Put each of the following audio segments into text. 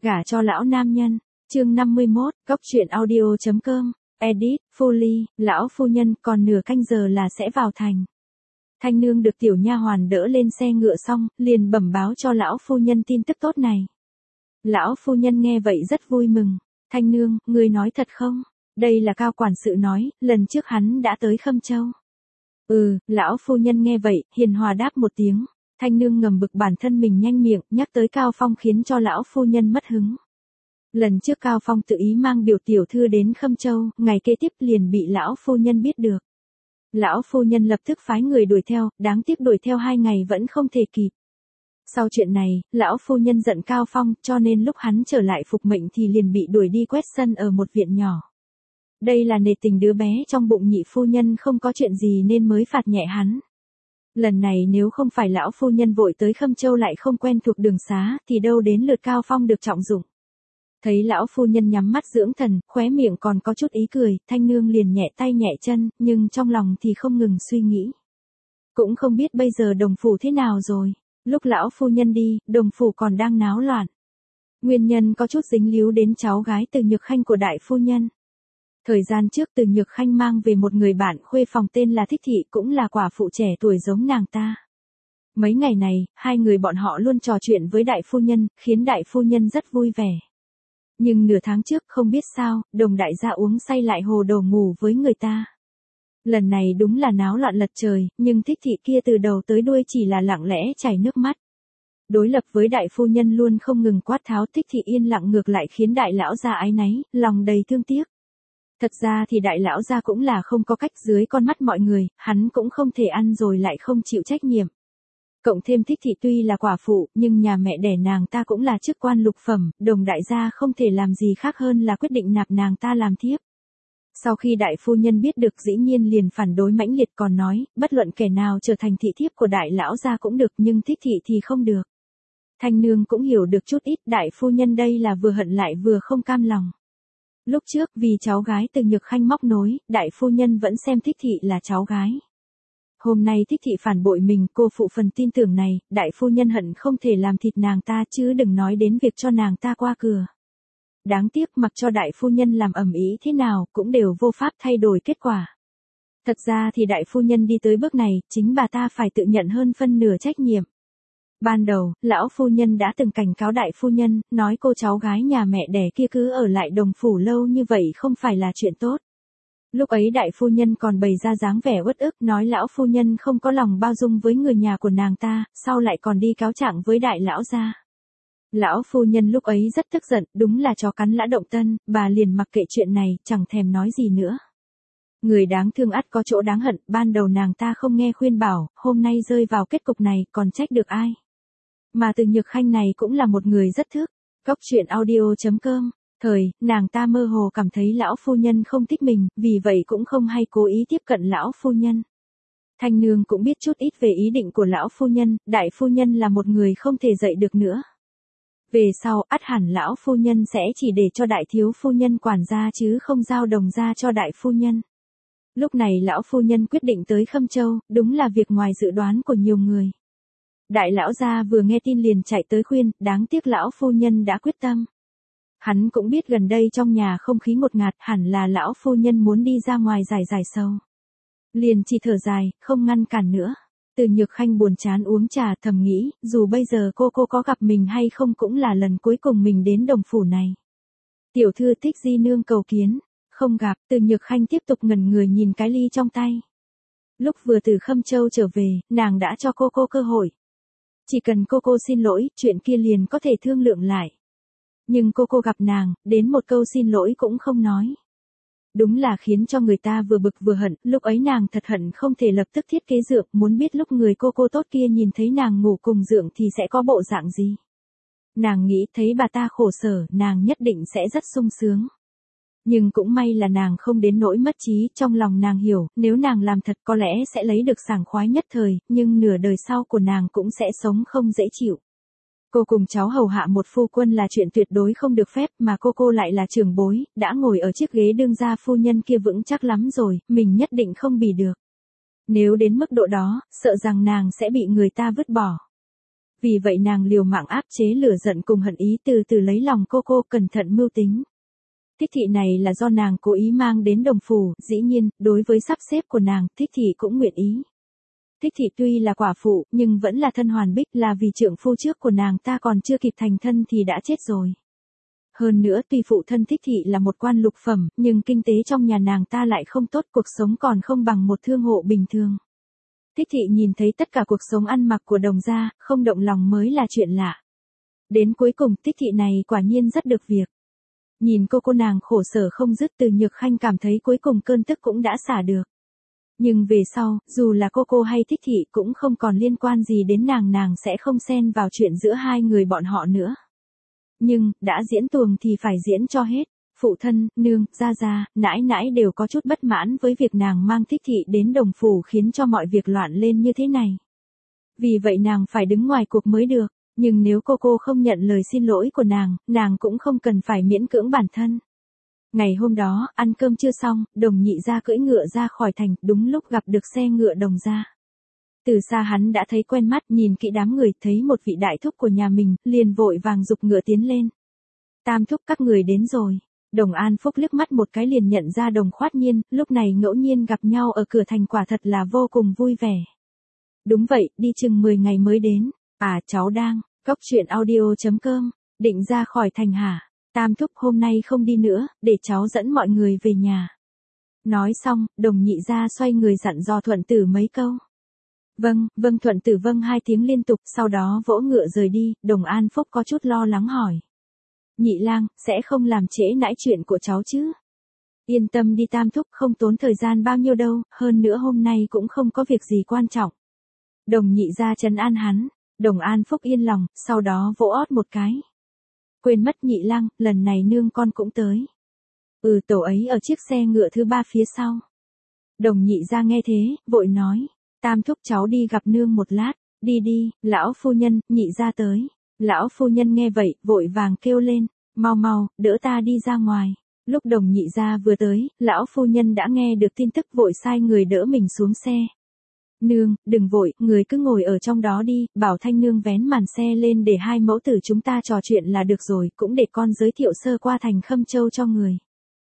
Gả cho lão nam nhân, chương 51, góc truyện audio.com, edit, Foley, lão phu nhân còn nửa canh giờ là sẽ vào thành. Thanh nương được tiểu nha hoàn đỡ lên xe ngựa xong, liền bẩm báo cho lão phu nhân tin tức tốt này. Lão phu nhân nghe vậy rất vui mừng. Thanh nương, ngươi nói thật không? Đây là Cao quản sự nói, lần trước hắn đã tới Khâm Châu. Lão phu nhân nghe vậy, hiền hòa đáp một tiếng. Thanh nương ngầm bực bản thân mình nhanh miệng, nhắc tới Cao Phong khiến cho lão phu nhân mất hứng. Lần trước Cao Phong tự ý mang biểu tiểu thư đến Khâm Châu, ngày kế tiếp liền bị lão phu nhân biết được. Lão phu nhân lập tức phái người đuổi theo, đáng tiếc đuổi theo 2 ngày vẫn không thể kịp. Sau chuyện này, lão phu nhân giận Cao Phong, cho nên lúc hắn trở lại phục mệnh thì liền bị đuổi đi quét sân ở một viện nhỏ. Đây là nể tình đứa bé trong bụng nhị phu nhân không có chuyện gì nên mới phạt nhẹ hắn. Lần này nếu không phải lão phu nhân vội tới Khâm Châu lại không quen thuộc đường xá thì đâu đến lượt Cao Phong được trọng dụng. Thấy lão phu nhân nhắm mắt dưỡng thần, khóe miệng còn có chút ý cười, Thanh nương liền nhẹ tay nhẹ chân, nhưng trong lòng thì không ngừng suy nghĩ. Cũng không biết bây giờ đồng phủ thế nào rồi. Lúc lão phu nhân đi, đồng phủ còn đang náo loạn. Nguyên nhân có chút dính líu đến cháu gái Từ Nhược Khanh của đại phu nhân. Thời gian trước Từ Nhược Khanh mang về một người bạn khuê phòng tên là Thích Thị, cũng là quả phụ trẻ tuổi giống nàng ta. Mấy ngày này, hai người bọn họ luôn trò chuyện với đại phu nhân, khiến đại phu nhân rất vui vẻ. Nhưng nửa tháng trước không biết sao, Đồng đại gia uống say lại hồ đồ ngủ với người ta. Lần này đúng là náo loạn lật trời, nhưng Thích Thị kia từ đầu tới đuôi chỉ là lặng lẽ chảy nước mắt. Đối lập với đại phu nhân luôn không ngừng quát tháo, Thích Thị yên lặng ngược lại khiến đại lão gia áy náy, lòng đầy thương tiếc. Thật ra thì đại lão gia cũng là không có cách, dưới con mắt mọi người, hắn cũng không thể ăn rồi lại không chịu trách nhiệm. Cộng thêm Thích Thị tuy là quả phụ, nhưng nhà mẹ đẻ nàng ta cũng là chức quan lục phẩm, Đồng đại gia không thể làm gì khác hơn là quyết định nạp nàng ta làm thiếp. Sau khi đại phu nhân biết được dĩ nhiên liền phản đối mãnh liệt, còn nói, bất luận kẻ nào trở thành thị thiếp của đại lão gia cũng được, nhưng Thích Thị thì không được. Thanh nương cũng hiểu được chút ít, đại phu nhân đây là vừa hận lại vừa không cam lòng. Lúc trước vì cháu gái Từ Nhược Khanh móc nối, đại phu nhân vẫn xem Thích Thị là cháu gái. Hôm nay Thích Thị phản bội mình, cô phụ phần tin tưởng này, đại phu nhân hận không thể làm thịt nàng ta chứ đừng nói đến việc cho nàng ta qua cửa. Đáng tiếc mặc cho đại phu nhân làm ầm ĩ thế nào cũng đều vô pháp thay đổi kết quả. Thật ra thì đại phu nhân đi tới bước này, chính bà ta phải tự nhận hơn phân nửa trách nhiệm. Ban đầu, lão phu nhân đã từng cảnh cáo đại phu nhân, nói cô cháu gái nhà mẹ đẻ kia cứ ở lại đồng phủ lâu như vậy không phải là chuyện tốt. Lúc ấy đại phu nhân còn bày ra dáng vẻ uất ức, nói lão phu nhân không có lòng bao dung với người nhà của nàng ta, sau lại còn đi cáo trạng với đại lão gia. Lão phu nhân lúc ấy rất tức giận, đúng là chó cắn lã động tân, bà liền mặc kệ chuyện này, chẳng thèm nói gì nữa. Người đáng thương ắt có chỗ đáng hận, ban đầu nàng ta không nghe khuyên bảo, hôm nay rơi vào kết cục này, còn trách được ai. Mà Từ Nhược Khanh này cũng là một người rất thức. Góc truyện audio.com, nàng ta mơ hồ cảm thấy lão phu nhân không thích mình, vì vậy cũng không hay cố ý tiếp cận lão phu nhân. Thanh nương cũng biết chút ít về ý định của lão phu nhân, đại phu nhân là một người không thể dậy được nữa. Về sau, ắt hẳn lão phu nhân sẽ chỉ để cho đại thiếu phu nhân quản gia chứ không giao Đồng gia cho đại phu nhân. Lúc này lão phu nhân quyết định tới Khâm Châu, đúng là việc ngoài dự đoán của nhiều người. Đại lão gia vừa nghe tin liền chạy tới khuyên, đáng tiếc lão phu nhân đã quyết tâm. Hắn cũng biết gần đây trong nhà không khí ngột ngạt, hẳn là lão phu nhân muốn đi ra ngoài giải sầu. Liền chỉ thở dài, không ngăn cản nữa. Từ Nhược Khanh buồn chán uống trà, thầm nghĩ, dù bây giờ cô có gặp mình hay không cũng là lần cuối cùng mình đến đồng phủ này. Tiểu thư Thích di nương cầu kiến. Không gặp, Từ Nhược Khanh tiếp tục ngẩn người nhìn cái ly trong tay. Lúc vừa từ Khâm Châu trở về, nàng đã cho cô cơ hội. Chỉ cần cô xin lỗi, chuyện kia liền có thể thương lượng lại. Nhưng cô gặp nàng, đến một câu xin lỗi cũng không nói. Đúng là khiến cho người ta vừa bực vừa hận, lúc ấy nàng thật hận không thể lập tức thiết kế dượng, muốn biết lúc người cô tốt kia nhìn thấy nàng ngủ cùng dượng thì sẽ có bộ dạng gì. Nàng nghĩ thấy bà ta khổ sở, nàng nhất định sẽ rất sung sướng. Nhưng cũng may là nàng không đến nỗi mất trí, trong lòng nàng hiểu, nếu nàng làm thật có lẽ sẽ lấy được sảng khoái nhất thời, nhưng nửa đời sau của nàng cũng sẽ sống không dễ chịu. Cô cùng cháu hầu hạ một phu quân là chuyện tuyệt đối không được phép, mà cô lại là trưởng bối, đã ngồi ở chiếc ghế đương gia phu nhân kia vững chắc lắm rồi, mình nhất định không bì được. Nếu đến mức độ đó, sợ rằng nàng sẽ bị người ta vứt bỏ. Vì vậy nàng liều mạng áp chế lửa giận cùng hận ý từ từ lấy lòng cô cẩn thận mưu tính. Thích thị này là do nàng cố ý mang đến Đồng Phủ, dĩ nhiên, đối với sắp xếp của nàng, Thích thị cũng nguyện ý. Thích thị tuy là quả phụ, nhưng vẫn là thân hoàn bích, là vì trượng phu trước của nàng ta còn chưa kịp thành thân thì đã chết rồi. Hơn nữa tuy phụ thân Thích thị là một quan lục phẩm, nhưng kinh tế trong nhà nàng ta lại không tốt, cuộc sống còn không bằng một thương hộ bình thường. Thích thị nhìn thấy tất cả cuộc sống ăn mặc của Đồng gia, không động lòng mới là chuyện lạ. Đến cuối cùng Thích thị này quả nhiên rất được việc. Nhìn cô nàng khổ sở không dứt, Từ Nhược Khanh cảm thấy cuối cùng cơn tức cũng đã xả được. Nhưng về sau, dù là cô hay Thích thị cũng không còn liên quan gì đến nàng sẽ không xen vào chuyện giữa hai người bọn họ nữa. Nhưng, đã diễn tuồng thì phải diễn cho hết. Phụ thân, nương, gia, nãi nãi đều có chút bất mãn với việc nàng mang Thích thị đến Đồng Phủ khiến cho mọi việc loạn lên như thế này. Vì vậy nàng phải đứng ngoài cuộc mới được. Nhưng nếu cô không nhận lời xin lỗi của nàng cũng không cần phải miễn cưỡng bản thân. Ngày hôm đó, ăn cơm chưa xong, Đồng nhị gia cưỡi ngựa ra khỏi thành, đúng lúc gặp được xe ngựa Đồng gia. Từ xa hắn đã thấy quen mắt, nhìn kỹ đám người, thấy một vị đại thúc của nhà mình, liền vội vàng giục ngựa tiến lên. Tam thúc, các người đến rồi. Đồng An Phúc liếc mắt một cái liền nhận ra Đồng Khoát Nhiên, lúc này ngẫu nhiên gặp nhau ở cửa thành quả thật là vô cùng vui vẻ. Đúng vậy, đi chừng 10 ngày mới đến. À, cháu đang, cóc truyện audio.com, định ra khỏi thành hả? Tam thúc hôm nay không đi nữa, để cháu dẫn mọi người về nhà. Nói xong, Đồng nhị gia xoay người dặn dò Thuận Tử mấy câu. Vâng, Thuận Tử vâng 2 tiếng liên tục, sau đó vỗ ngựa rời đi. Đồng An Phúc có chút lo lắng hỏi. Nhị lang, sẽ không làm trễ nãi chuyện của cháu chứ? Yên tâm đi Tam thúc, không tốn thời gian bao nhiêu đâu, hơn nữa hôm nay cũng không có việc gì quan trọng. Đồng nhị gia trấn an hắn. Đồng An Phúc yên lòng, sau đó vỗ ót một cái. Quên mất nhị lang, lần này nương con cũng tới. Tổ ấy ở chiếc xe ngựa thứ 3 phía sau. Đồng nhị gia nghe thế, vội nói. Tam thúc cháu đi gặp nương một lát. Đi, lão phu nhân, nhị gia tới. Lão phu nhân nghe vậy, vội vàng kêu lên. Mau, đỡ ta đi ra ngoài. Lúc Đồng nhị gia vừa tới, lão phu nhân đã nghe được tin tức vội sai người đỡ mình xuống xe. Nương, đừng vội, người cứ ngồi ở trong đó đi, bảo Thanh nương vén màn xe lên để hai mẫu tử chúng ta trò chuyện là được rồi, cũng để con giới thiệu sơ qua thành Khâm Châu cho người.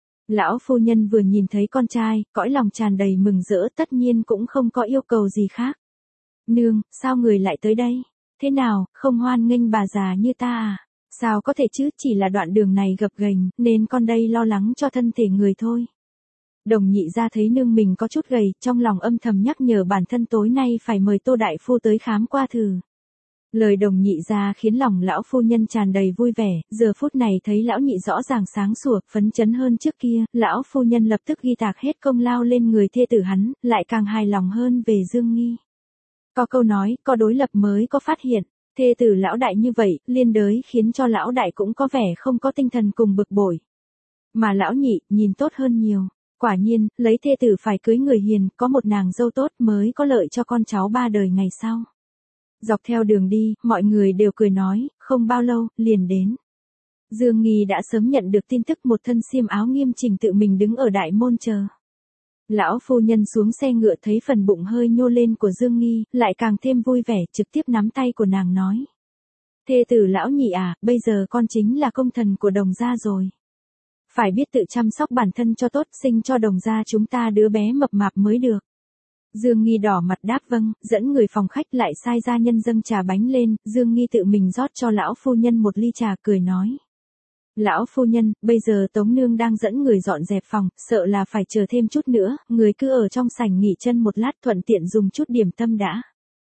Lão phu nhân vừa nhìn thấy con trai, cõi lòng tràn đầy mừng rỡ, tất nhiên cũng không có yêu cầu gì khác. Nương, sao người lại tới đây? Thế nào, không hoan nghênh bà già như ta à? Sao có thể chứ, chỉ là đoạn đường này gập ghềnh, nên con đây lo lắng cho thân thể người thôi. Đồng nhị gia thấy nương mình có chút gầy, trong lòng âm thầm nhắc nhở bản thân tối nay phải mời Tô đại phu tới khám qua thử. Lời Đồng nhị gia khiến lòng lão phu nhân tràn đầy vui vẻ, giờ phút này thấy lão nhị rõ ràng sáng sủa, phấn chấn hơn trước kia, lão phu nhân lập tức ghi tạc hết công lao lên người thê tử hắn, lại càng hài lòng hơn về Dương Nghi. Có câu nói, có đối lập mới có phát hiện, thê tử lão đại như vậy, liên đới khiến cho lão đại cũng có vẻ không có tinh thần cùng bực bội. Mà lão nhị, nhìn tốt hơn nhiều. Quả nhiên, lấy thê tử phải cưới người hiền, có một nàng dâu tốt mới có lợi cho con cháu 3 đời ngày sau. Dọc theo đường đi, mọi người đều cười nói, không bao lâu, liền đến. Dương Nghi đã sớm nhận được tin tức, một thân xiêm áo nghiêm chỉnh tự mình đứng ở đại môn chờ. Lão phu nhân xuống xe ngựa thấy phần bụng hơi nhô lên của Dương Nghi, lại càng thêm vui vẻ, trực tiếp nắm tay của nàng nói. Thê tử lão nhị à, bây giờ con chính là công thần của Đồng gia rồi. Phải biết tự chăm sóc bản thân cho tốt, sinh cho Đồng gia chúng ta đứa bé mập mạp mới được. Dương Nghi đỏ mặt đáp vâng, dẫn người phòng khách lại sai gia nhân dâng trà bánh lên, Dương Nghi tự mình rót cho lão phu nhân một ly trà cười nói. Lão phu nhân, bây giờ Tống Nương đang dẫn người dọn dẹp phòng, sợ là phải chờ thêm chút nữa, người cứ ở trong sảnh nghỉ chân một lát thuận tiện dùng chút điểm tâm đã.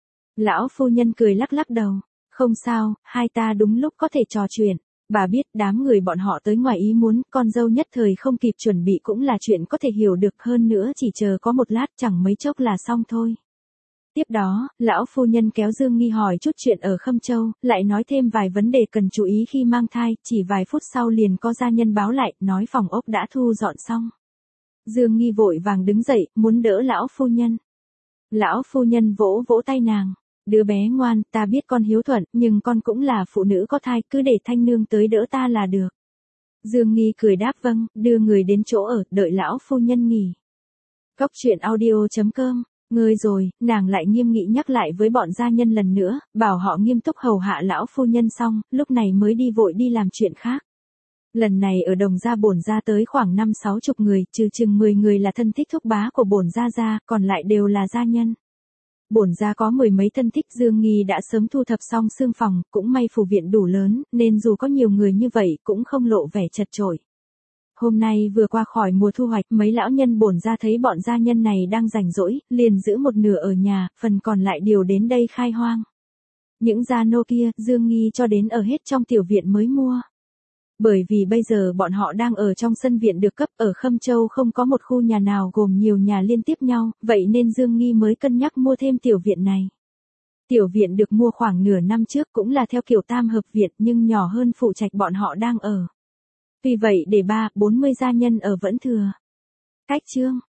Lão phu nhân cười lắc lắc đầu, không sao, hai ta đúng lúc có thể trò chuyện. Bà biết đám người bọn họ tới ngoài ý muốn, con dâu nhất thời không kịp chuẩn bị cũng là chuyện có thể hiểu được, hơn nữa chỉ chờ có một lát chẳng mấy chốc là xong thôi. Tiếp đó, lão phu nhân kéo Dương Nghi hỏi chút chuyện ở Khâm Châu, lại nói thêm vài vấn đề cần chú ý khi mang thai, chỉ vài phút sau liền có gia nhân báo lại, nói phòng ốc đã thu dọn xong. Dương Nghi vội vàng đứng dậy, muốn đỡ lão phu nhân. Lão phu nhân vỗ vỗ tay nàng. Đứa bé ngoan, ta biết con hiếu thuận, nhưng con cũng là phụ nữ có thai, cứ để Thanh nương tới đỡ ta là được. Dương Nghi cười đáp vâng, đưa người đến chỗ ở, đợi lão phu nhân nghỉ. Cóc truyện audio.com Ngơi rồi, nàng lại nghiêm nghị nhắc lại với bọn gia nhân lần nữa, bảo họ nghiêm túc hầu hạ lão phu nhân xong, lúc này mới đi vội đi làm chuyện khác. Lần này ở Đồng gia bổn gia tới khoảng 5-60 người, trừ chừng 10 người là thân thích thúc bá của bổn gia, còn lại đều là gia nhân. Bổn gia có 10 mấy thân thích, Dương Nghi đã sớm thu thập xong xương phòng, cũng may phủ viện đủ lớn, nên dù có nhiều người như vậy cũng không lộ vẻ chật chội. Hôm nay vừa qua khỏi mùa thu hoạch, mấy lão nhân bổn gia thấy bọn gia nhân này đang rảnh rỗi, liền giữ một nửa ở nhà, phần còn lại điều đến đây khai hoang. Những gia nô kia, Dương Nghi cho đến ở hết trong tiểu viện mới mua. Bởi vì bây giờ bọn họ đang ở trong sân viện được cấp, ở Khâm Châu không có một khu nhà nào gồm nhiều nhà liên tiếp nhau, vậy nên Dương Nghi mới cân nhắc mua thêm tiểu viện này. Tiểu viện được mua khoảng nửa năm trước, cũng là theo kiểu tam hợp viện nhưng nhỏ hơn phụ trạch bọn họ đang ở. Vì vậy để 30-40 gia nhân ở vẫn thừa. Cách chương